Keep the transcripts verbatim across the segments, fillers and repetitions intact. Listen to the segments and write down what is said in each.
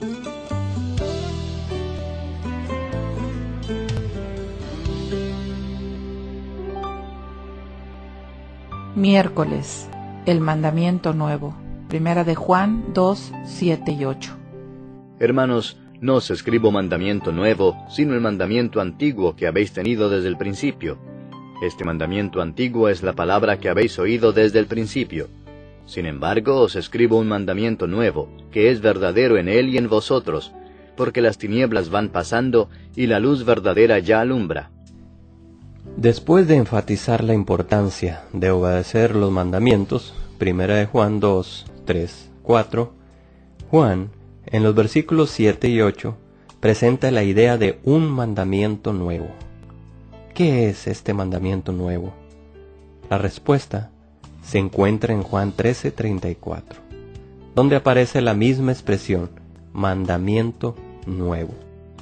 Miércoles, el mandamiento nuevo. Primera de Juan dos, siete y ocho. Hermanos, no os escribo mandamiento nuevo, sino el mandamiento antiguo que habéis tenido desde el principio. Este mandamiento antiguo es la palabra que habéis oído desde el principio. Sin embargo, os escribo un mandamiento nuevo, que es verdadero en él y en vosotros, porque las tinieblas van pasando y la luz verdadera ya alumbra. Después de enfatizar la importancia de obedecer los mandamientos, Primera de Juan dos, tres, cuatro, Juan, en los versículos siete y ocho, presenta la idea de un mandamiento nuevo. ¿Qué es este mandamiento nuevo? La respuesta se encuentra en Juan trece, treinta y cuatro, donde aparece la misma expresión, mandamiento nuevo.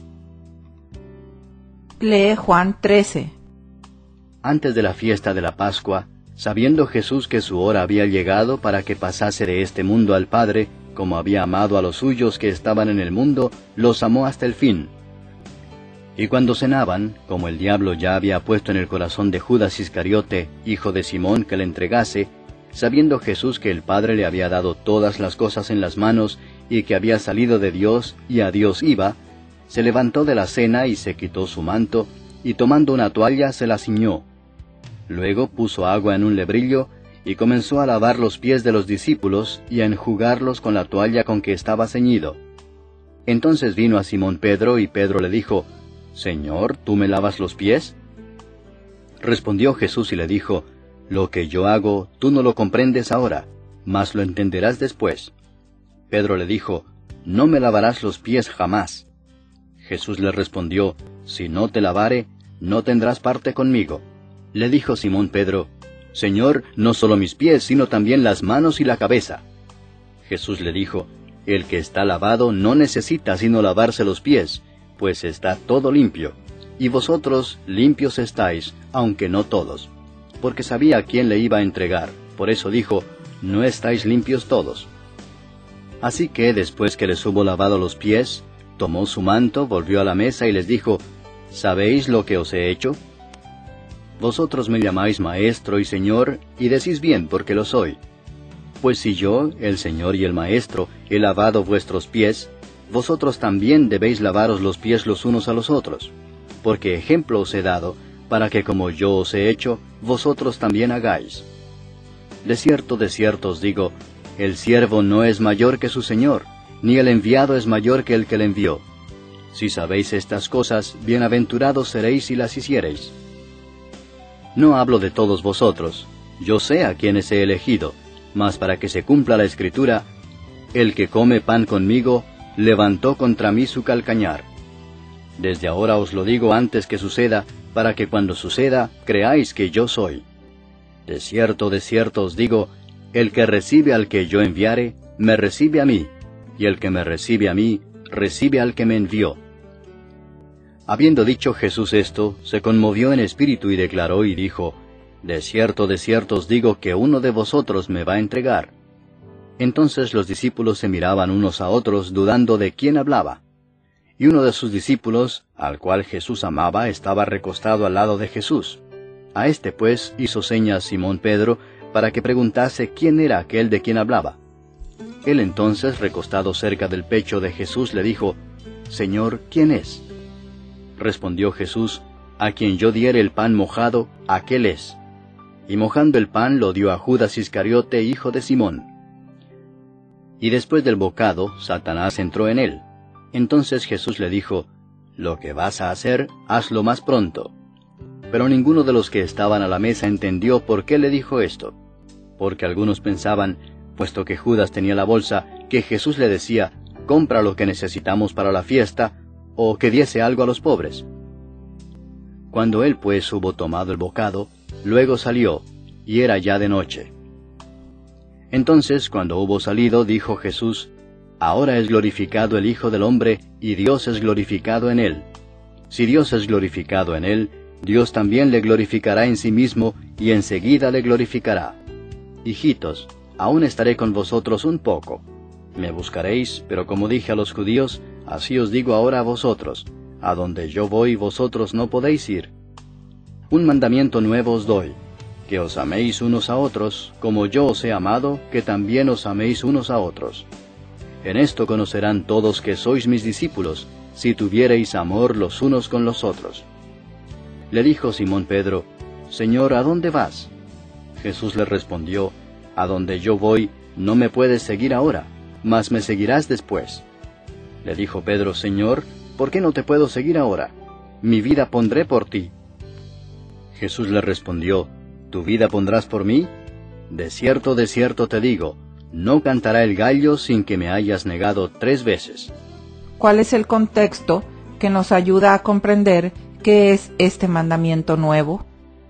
Lee Juan trece. Antes de la fiesta de la Pascua, sabiendo Jesús que su hora había llegado para que pasase de este mundo al Padre, como había amado a los suyos que estaban en el mundo, los amó hasta el fin. Y cuando cenaban, como el diablo ya había puesto en el corazón de Judas Iscariote, hijo de Simón, que le entregase, sabiendo Jesús que el Padre le había dado todas las cosas en las manos, y que había salido de Dios y a Dios iba, se levantó de la cena y se quitó su manto, y tomando una toalla se la ciñó. Luego puso agua en un lebrillo, y comenzó a lavar los pies de los discípulos, y a enjugarlos con la toalla con que estaba ceñido. Entonces vino a Simón Pedro, y Pedro le dijo, «Señor, ¿tú me lavas los pies?» Respondió Jesús y le dijo, «Lo que yo hago, tú no lo comprendes ahora, mas lo entenderás después». Pedro le dijo, «No me lavarás los pies jamás». Jesús le respondió, «Si no te lavare, no tendrás parte conmigo». Le dijo Simón Pedro, «Señor, no solo mis pies, sino también las manos y la cabeza». Jesús le dijo, «El que está lavado no necesita sino lavarse los pies, pues está todo limpio, y vosotros limpios estáis, aunque no todos». Porque sabía a quién le iba a entregar, por eso dijo, «No estáis limpios todos». Así que, después que les hubo lavado los pies, tomó su manto, volvió a la mesa y les dijo, «¿Sabéis lo que os he hecho? Vosotros me llamáis Maestro y Señor, y decís bien porque lo soy. Pues si yo, el Señor y el Maestro, he lavado vuestros pies, vosotros también debéis lavaros los pies los unos a los otros, porque ejemplo os he dado, para que como yo os he hecho, vosotros también hagáis. De cierto, de cierto os digo, el siervo no es mayor que su Señor, ni el enviado es mayor que el que le envió. Si sabéis estas cosas, bienaventurados seréis si las hiciereis. No hablo de todos vosotros, yo sé a quienes he elegido, mas para que se cumpla la Escritura, el que come pan conmigo, levantó contra mí su calcañar. Desde ahora os lo digo antes que suceda, para que cuando suceda, creáis que yo soy. De cierto, de cierto os digo, el que recibe al que yo enviare, me recibe a mí, y el que me recibe a mí, recibe al que me envió. Habiendo dicho Jesús esto, se conmovió en espíritu y declaró y dijo, De cierto, de cierto os digo que uno de vosotros me va a entregar. Entonces los discípulos se miraban unos a otros, dudando de quién hablaba. Y uno de sus discípulos, al cual Jesús amaba, estaba recostado al lado de Jesús. A este pues hizo señas Simón Pedro, para que preguntase quién era aquel de quien hablaba. Él entonces, recostado cerca del pecho de Jesús, le dijo, Señor, ¿quién es? Respondió Jesús, a quien yo diere el pan mojado, aquel es. Y mojando el pan lo dio a Judas Iscariote, hijo de Simón. Y después del bocado, Satanás entró en él. Entonces Jesús le dijo, Lo que vas a hacer, hazlo más pronto. Pero ninguno de los que estaban a la mesa entendió por qué le dijo esto. Porque algunos pensaban, puesto que Judas tenía la bolsa, que Jesús le decía, compra lo que necesitamos para la fiesta, o que diese algo a los pobres. Cuando él pues hubo tomado el bocado, luego salió, y era ya de noche. Entonces, cuando hubo salido, dijo Jesús, Ahora es glorificado el Hijo del Hombre, y Dios es glorificado en él. Si Dios es glorificado en él, Dios también le glorificará en sí mismo, y enseguida le glorificará. Hijitos, aún estaré con vosotros un poco. Me buscaréis, pero como dije a los judíos, así os digo ahora a vosotros, a donde yo voy vosotros no podéis ir. Un mandamiento nuevo os doy, que os améis unos a otros, como yo os he amado, que también os améis unos a otros. En esto conocerán todos que sois mis discípulos, si tuviereis amor los unos con los otros. Le dijo Simón Pedro, Señor, ¿a dónde vas? Jesús le respondió, A donde yo voy, no me puedes seguir ahora, mas me seguirás después. Le dijo Pedro, Señor, ¿por qué no te puedo seguir ahora? Mi vida pondré por ti. Jesús le respondió, ¿Tu vida pondrás por mí? De cierto, de cierto te digo, no cantará el gallo sin que me hayas negado tres veces. ¿Cuál es el contexto que nos ayuda a comprender qué es este mandamiento nuevo?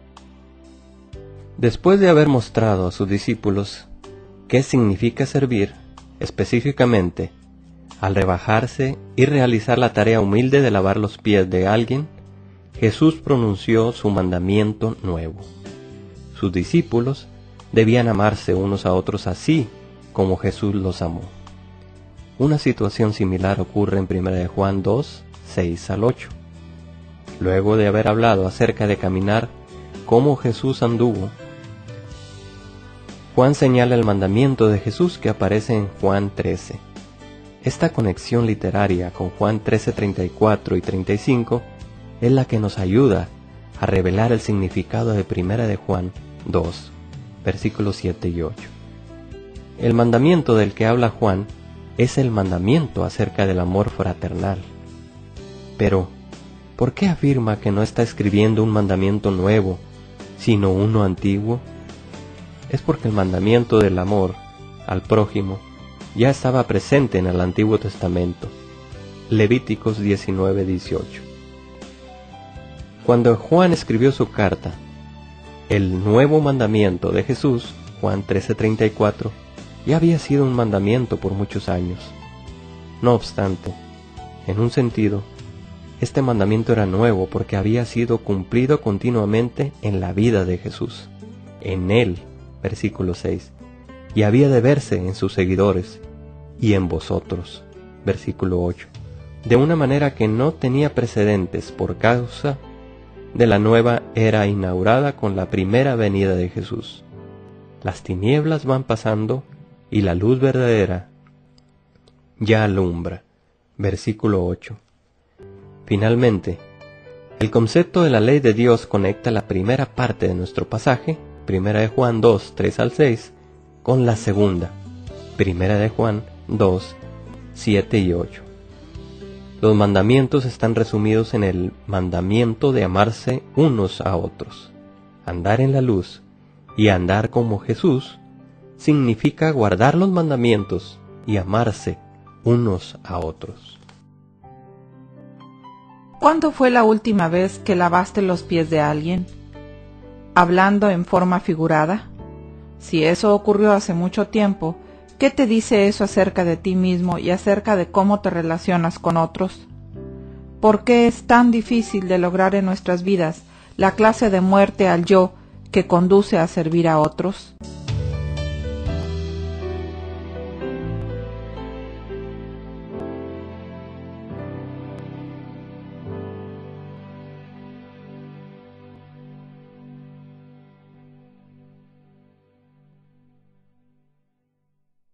Después de haber mostrado a sus discípulos qué significa servir, específicamente, al rebajarse y realizar la tarea humilde de lavar los pies de alguien, Jesús pronunció su mandamiento nuevo. Sus discípulos debían amarse unos a otros así como Jesús los amó. Una situación similar ocurre en primera de Juan dos, seis al ocho. Luego de haber hablado acerca de caminar como Jesús anduvo, Juan señala el mandamiento de Jesús que aparece en Juan trece. Esta conexión literaria con Juan trece, treinta y cuatro y treinta y cinco es la que nos ayuda a revelar el significado de primera de Juan dos, versículos siete y ocho. El mandamiento del que habla Juan es el mandamiento acerca del amor fraternal. Pero, ¿por qué afirma que no está escribiendo un mandamiento nuevo, sino uno antiguo? Es porque el mandamiento del amor al prójimo ya estaba presente en el Antiguo Testamento. Levíticos diecinueve, dieciocho. Cuando Juan escribió su carta, el nuevo mandamiento de Jesús, Juan trece, treinta y cuatro, ya había sido un mandamiento por muchos años. No obstante, en un sentido, este mandamiento era nuevo porque había sido cumplido continuamente en la vida de Jesús, en él, versículo seis, y había de verse en sus seguidores y en vosotros, versículo ocho, de una manera que no tenía precedentes por causa de la nueva era inaugurada con la primera venida de Jesús. Las tinieblas van pasando y la luz verdadera ya alumbra, versículo ocho. Finalmente, el concepto de la ley de Dios conecta la primera parte de nuestro pasaje, primera de Juan dos, tres al seis, con la segunda, primera de Juan dos, siete y ocho. Los mandamientos están resumidos en el mandamiento de amarse unos a otros. Andar en la luz y andar como Jesús significa guardar los mandamientos y amarse unos a otros. ¿Cuándo fue la última vez que lavaste los pies de alguien? Hablando en forma figurada. Si eso ocurrió hace mucho tiempo, ¿qué te dice eso acerca de ti mismo y acerca de cómo te relacionas con otros? ¿Por qué es tan difícil de lograr en nuestras vidas la clase de muerte al yo que conduce a servir a otros?